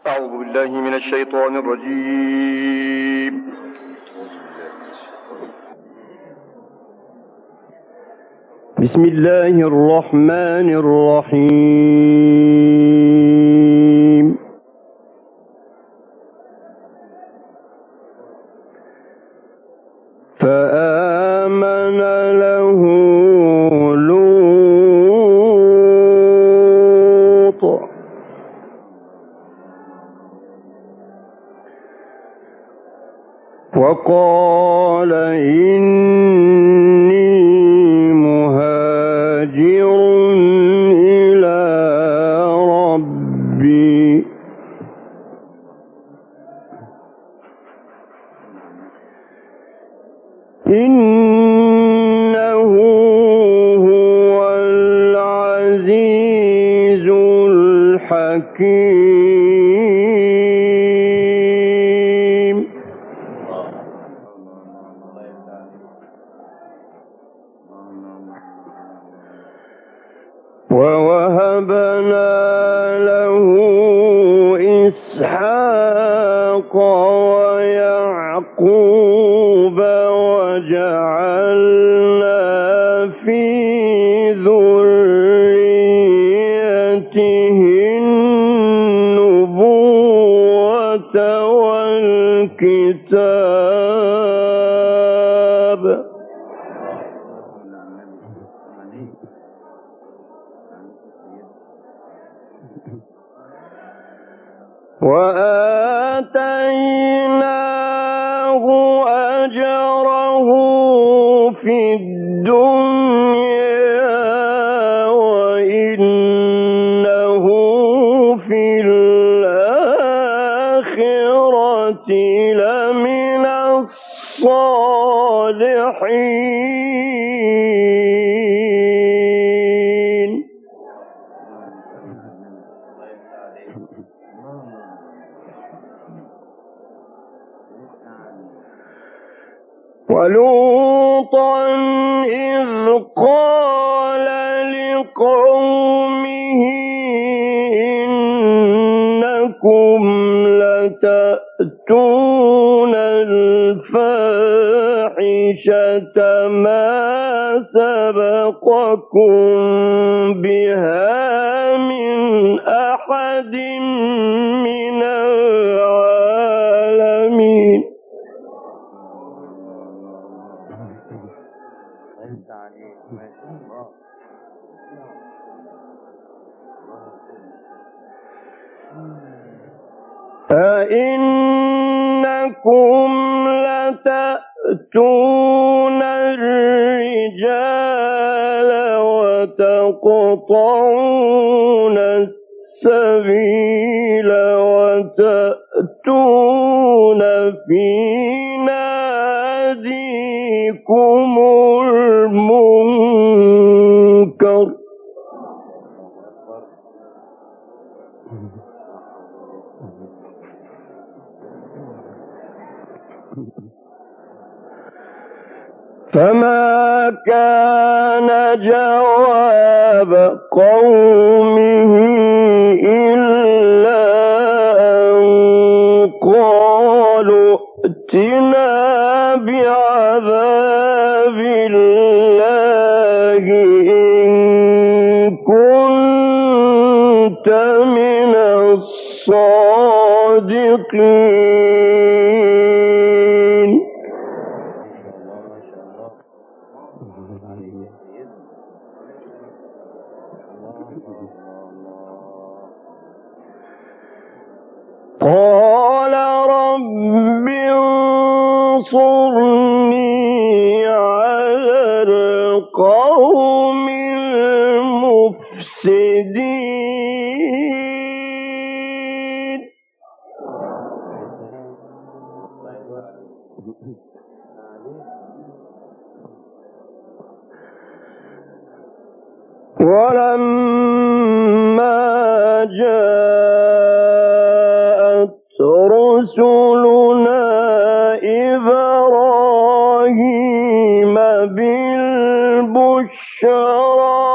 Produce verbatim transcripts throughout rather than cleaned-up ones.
أعوذ بالله من الشيطان الرجيم. بسم الله الرحمن الرحيم. فآمن له لوط وقال إني مهاجر إلى ربي إنه هو العزيز الحكيم. ووهبنا له إسحاق ويعقوب وجعلنا في ذريته النبوة والكتاب وآتيناه أجره في الدنيا وإنه في الآخرة لمن الصالحين. ولوطا إذ قال لقومه إنكم لتأتون الفاحشة ما سبقكم بها من أحد من العالمين. أئنكم لتأتون الرجال وتقطعون السبيل وتأتون في ناديكم المنكر فما كان جواب قومه إلا أن قالوا ائتنا بعذاب الله إن كنت من الصادقين. قال رب انصرني على القوم المفسدين. ولما جاءت رسلنا إبراهيم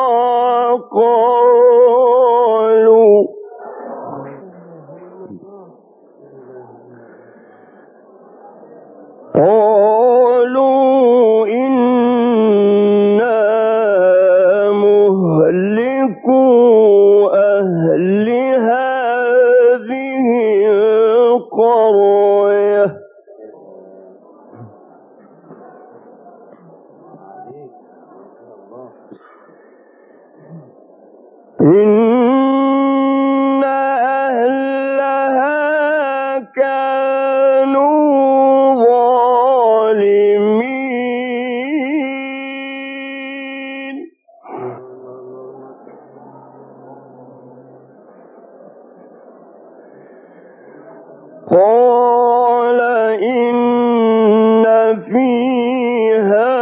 بالبشرى قالوا قال إن فيها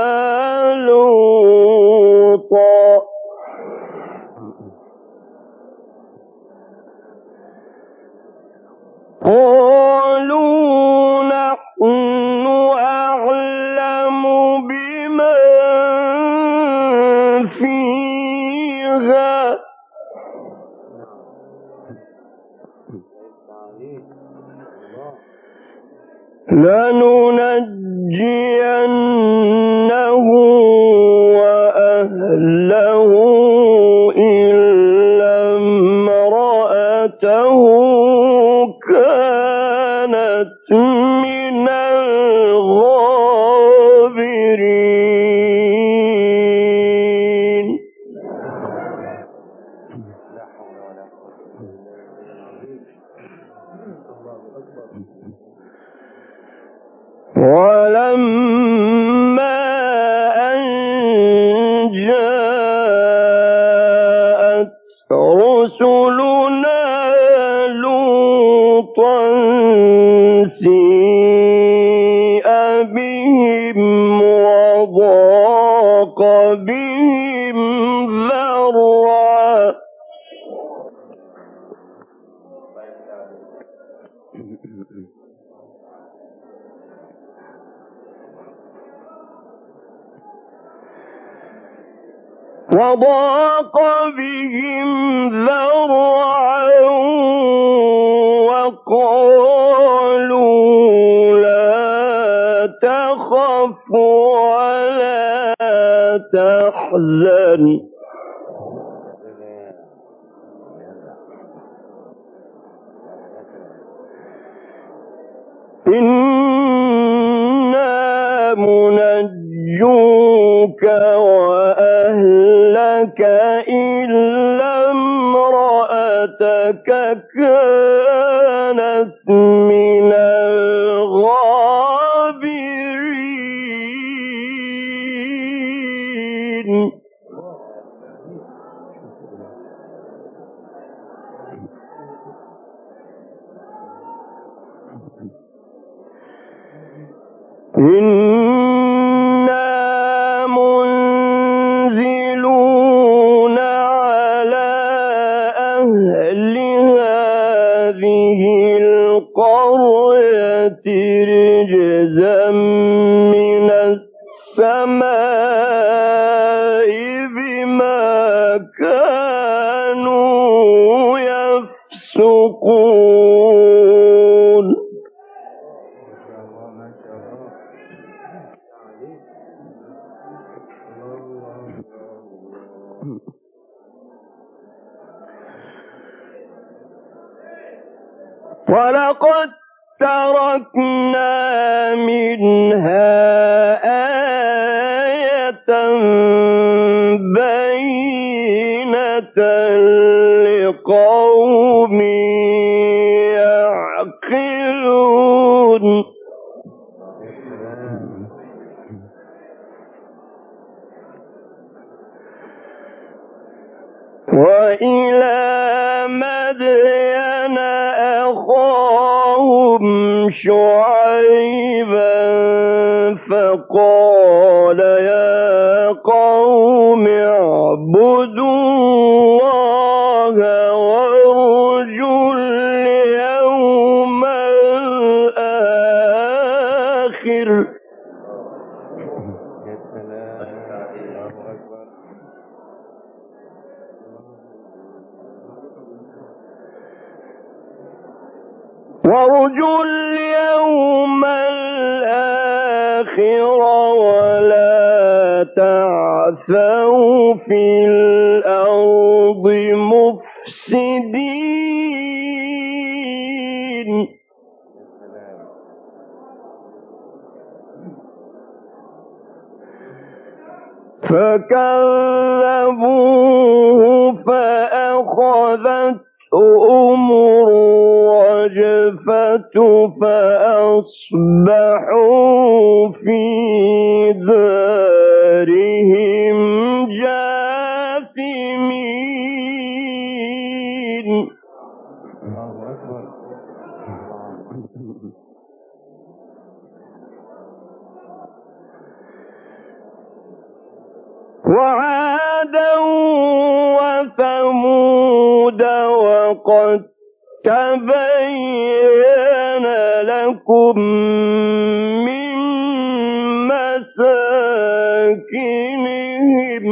لوطا قالوا نحن أعلم بمن فيها لننجينه وأهله إلا امرأته كانت من الغابرين. ولما أن جاءت رسلنا لوطا سيء بهم وضاق بهم ذرعا وضاق بهم ذرعا وقالوا لا تخف ولا تحزن إنا منجوك وأهلك إلا امرأتك كانت من الغابرين. إنا منزلون على أهل هذه القرية رجزا من السماء بما كانوا يفسقون. ولقد تركنا منها آية بينة لقوم يعقلون. وإلى مدين أخاهم شعيبا فقال يا قوم اعبدوا الله وارجوا اليوم الآخر. وارجوا اليوم الآخر ولا تعثوا في الأرض مفسدين. فكذبوه فأخذتهم الرجفة فأصبحوا في دارهم جاثمين. وعادا وثمود وقد تبين لكم من مساكنهم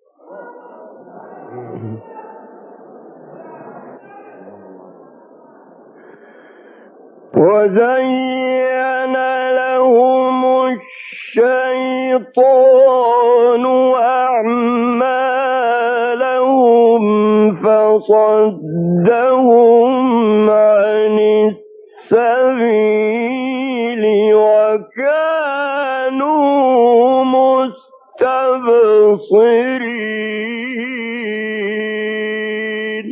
وزين لهم الشيطان أعمالهم فصدهم عن السبيل وكانوا مستبصرين.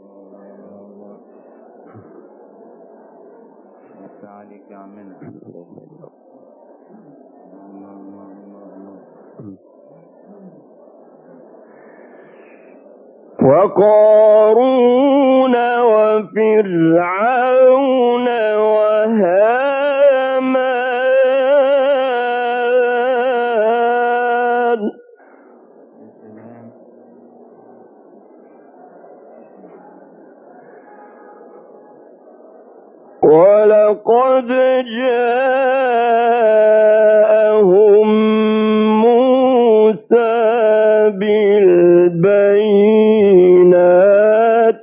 وقارون وفرعون وهامان ولقد جاءهم موسى بالبينات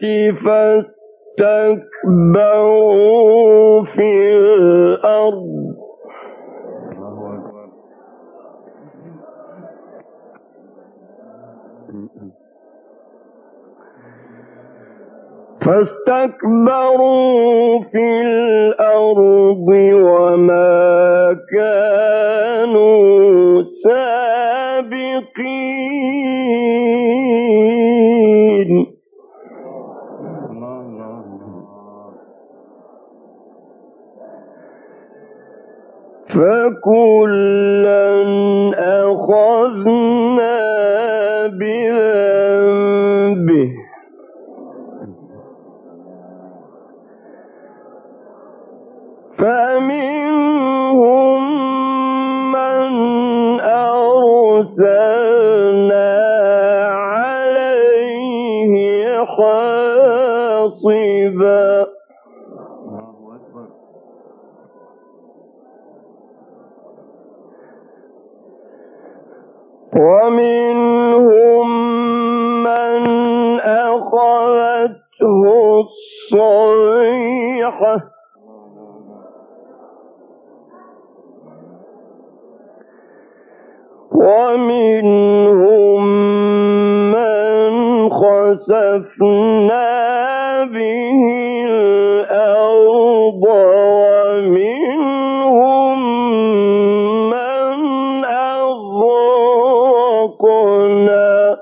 فاستكبروا في الأرض فاستكبروا في الأرض وما كانوا سابقين. فكلا أخذنا بذنبه فمنهم من أرسلنا عليه حاصبا ومنهم من أخذته الصيحة ومنهم من خسفنا به الأرض ومنهم من أغرقنا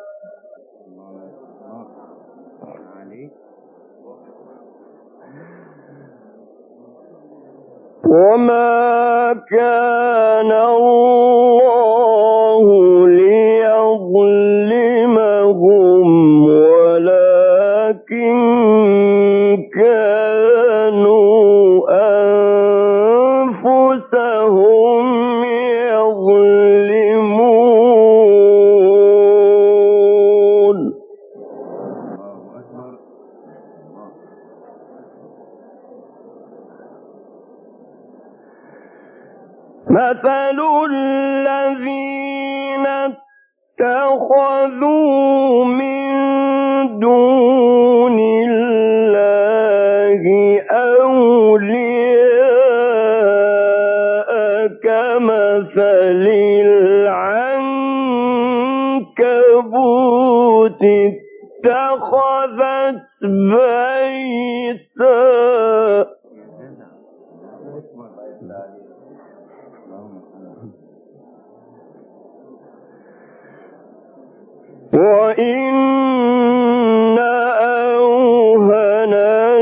وما كان الله ليظلمهم ولكن كانوا أنفسهم يظلمون. مثل الذين اتخذوا من دون الله أولياء كمثل العنكبوت اتخذت بيتا وإن أوهن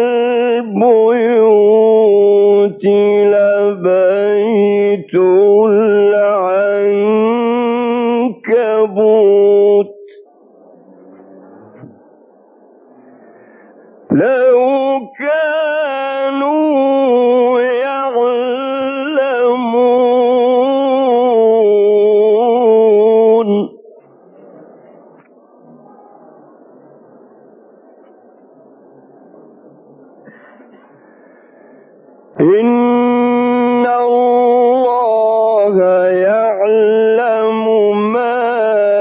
البيوت لبيت العنكبوت لو كانوا إن الله يعلم ما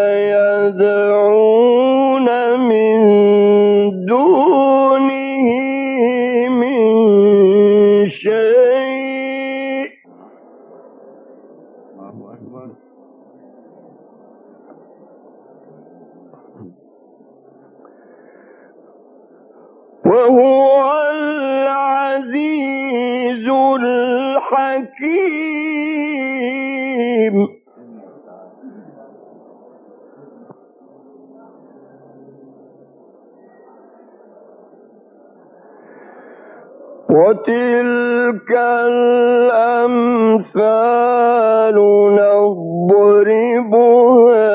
يدعون من دونه من شيء وهو العزيز الحكيم. وتلك الأمثال نضربها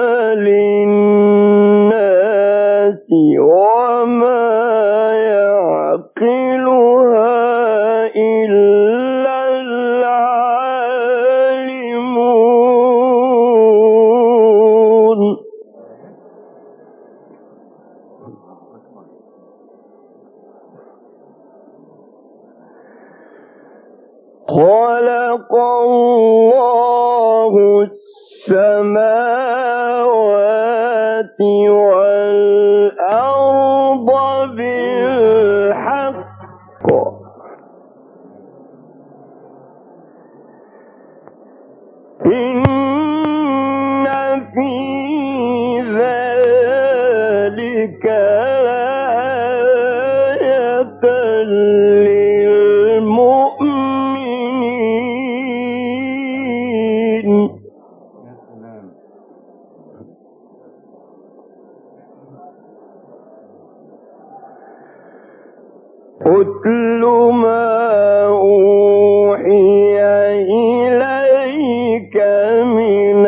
للناس وما يعقلها إلا العالمون. خلق الله السماوات والأرض بالحق إن في ذلك لآية للمؤمنين. أتل ما أوحي إليك من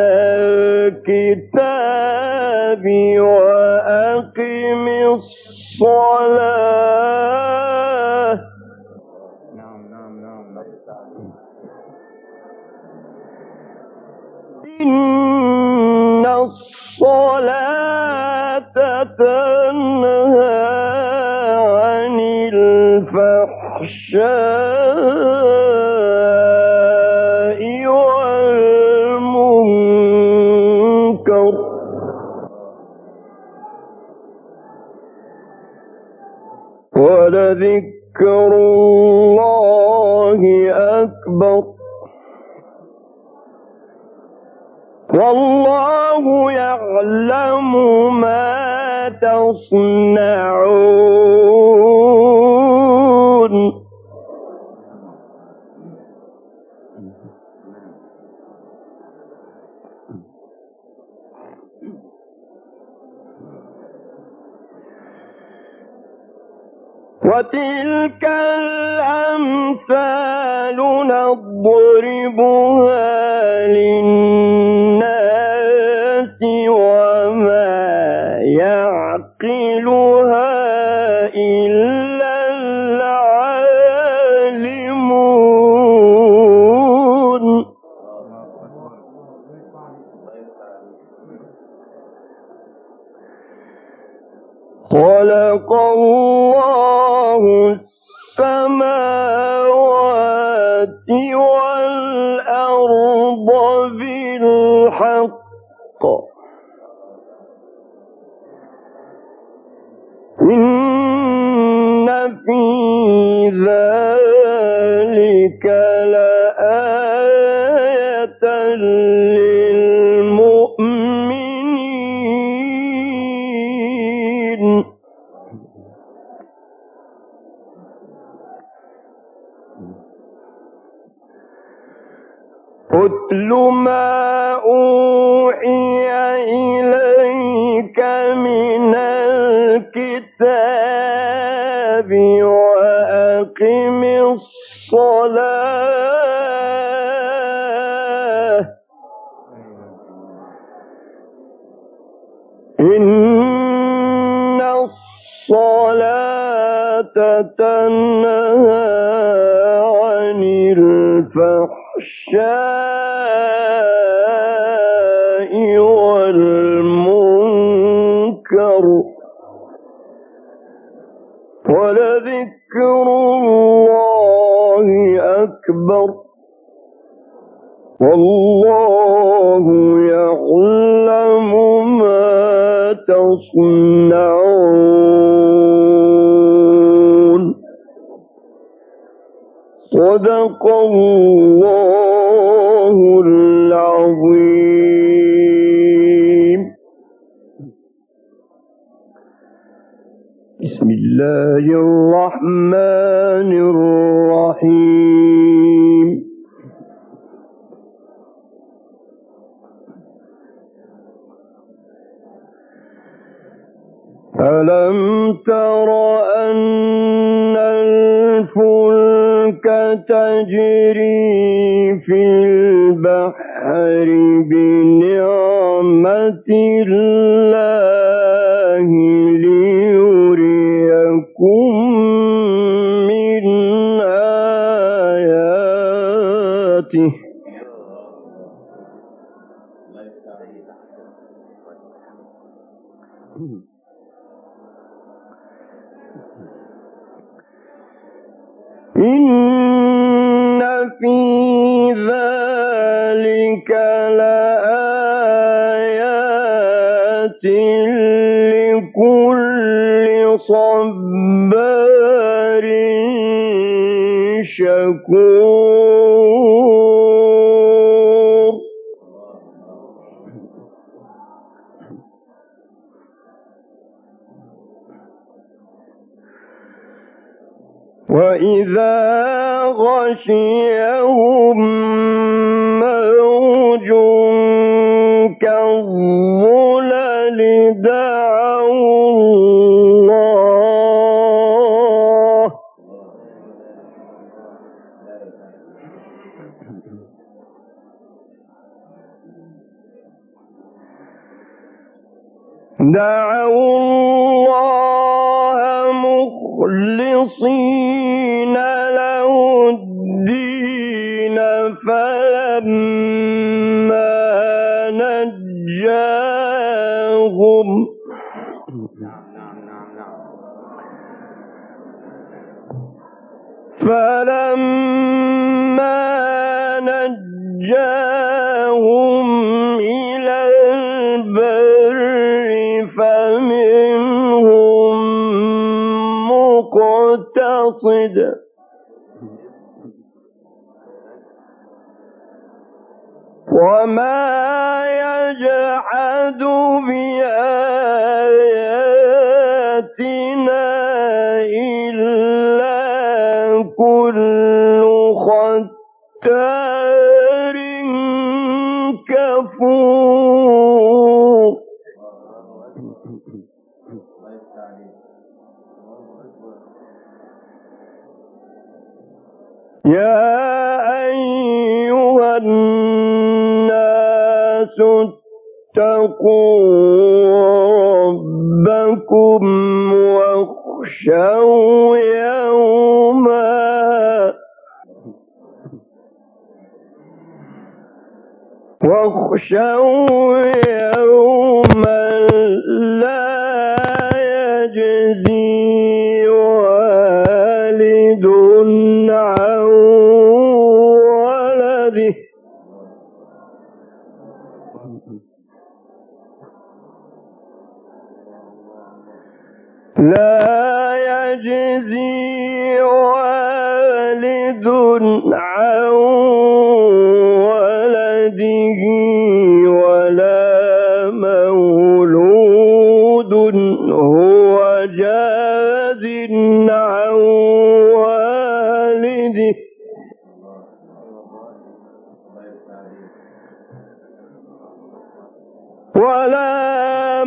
الكتاب وأقم الصلاة إن الصلاة تنهى عن الفحشاء والمنكر ولذكر الله أكبر والله يعلم ما تصنعون. وتلك الأمثال نضربها للناس وما يعقلها إلا العالمون. خلق الله السماوات والأرض بالحق إن في ذلك لآية للمؤمنين. أتل ما أوحي إليك من الكتاب وأقم الصلاة إن الصلاة تنهى عن الفحشاء والمنكر ولذكر الله أكبر والله يعلم ما تصنعون. صدق الله العظيم. بسم الله الرحمن الرحيم. ألم تر أن الفلك تجري في البحر بنعمة الله ليريكم من آياته إن في ذلك لآيات لكل صبار شكور. وإذا غشيهم موج كالظلل دعوا الله دعوا الله مخلصين له الدين فلما نجاهم فلما نجاهم إلى البر فمنهم مقتصد وما يجحد بآياتنا إلا كل ختار كفور. يا أيها الناس اتقوا ربكم واخشوا يوما واخشوا يوما لا يجزي والد عن ولده لا يجزي والد عن ولده ولا مولود هو جاز عن والده ولا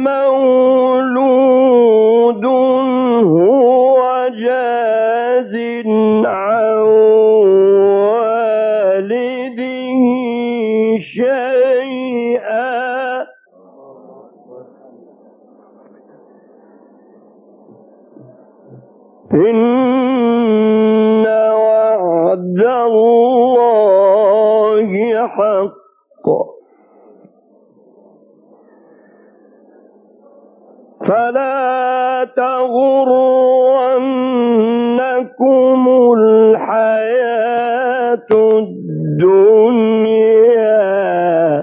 مولود هو جاز عن والده شيئا إن وعد الله حق فلا تغرنكم الحياة الدنيا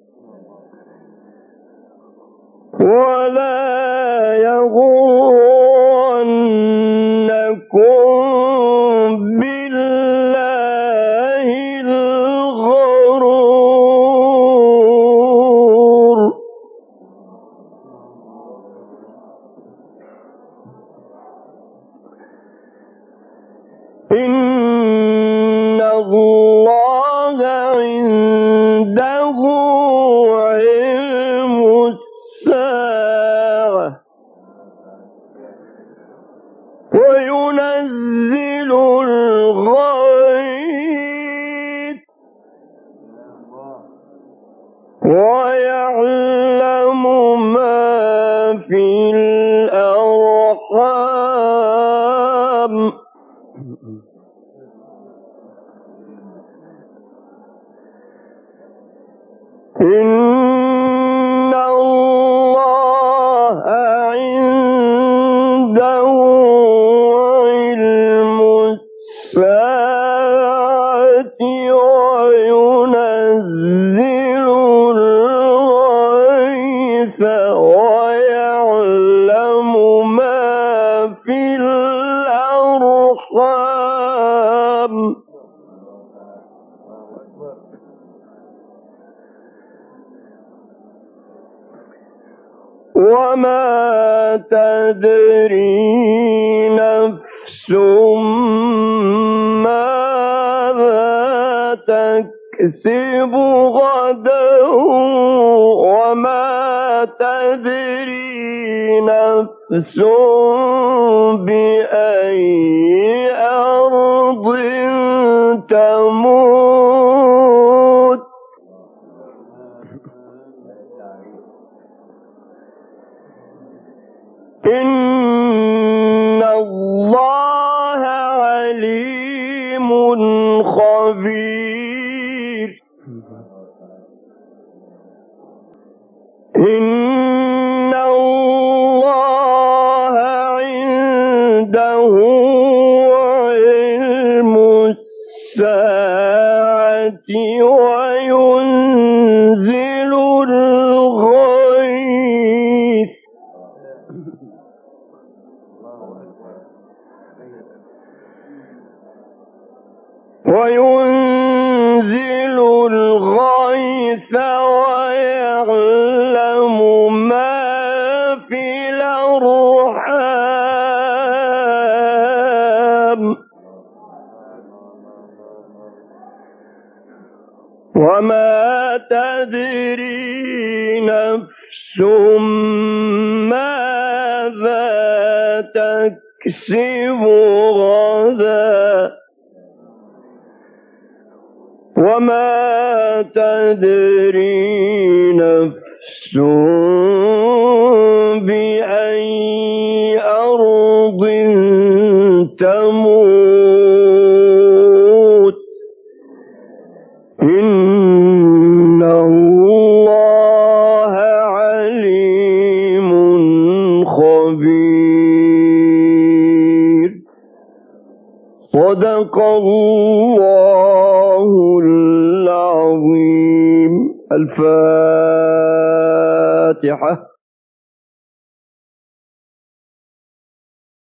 ولا يغرنكم بالله الغرور إن الله عنده علم الساعة وينزل الغيث ويعلم ما في الأرحام إن الله عنده علم الساعة وينزل الغيث ويعلم ما في الأرحام وما تدري نفس ماذا تكسب غدا وما تدري نفس بأي أرض تموت إن الله عليم خبير إن الله عنده علم الساعة وينزل الغيث وينزل الغيث ويعلم ما في الأرحام وما تدري نفس ماذا تكسب غدا وما تدري نفس بأي أرض تموت إن الله عليم خبير صدق الله العظيم. الفاتحة.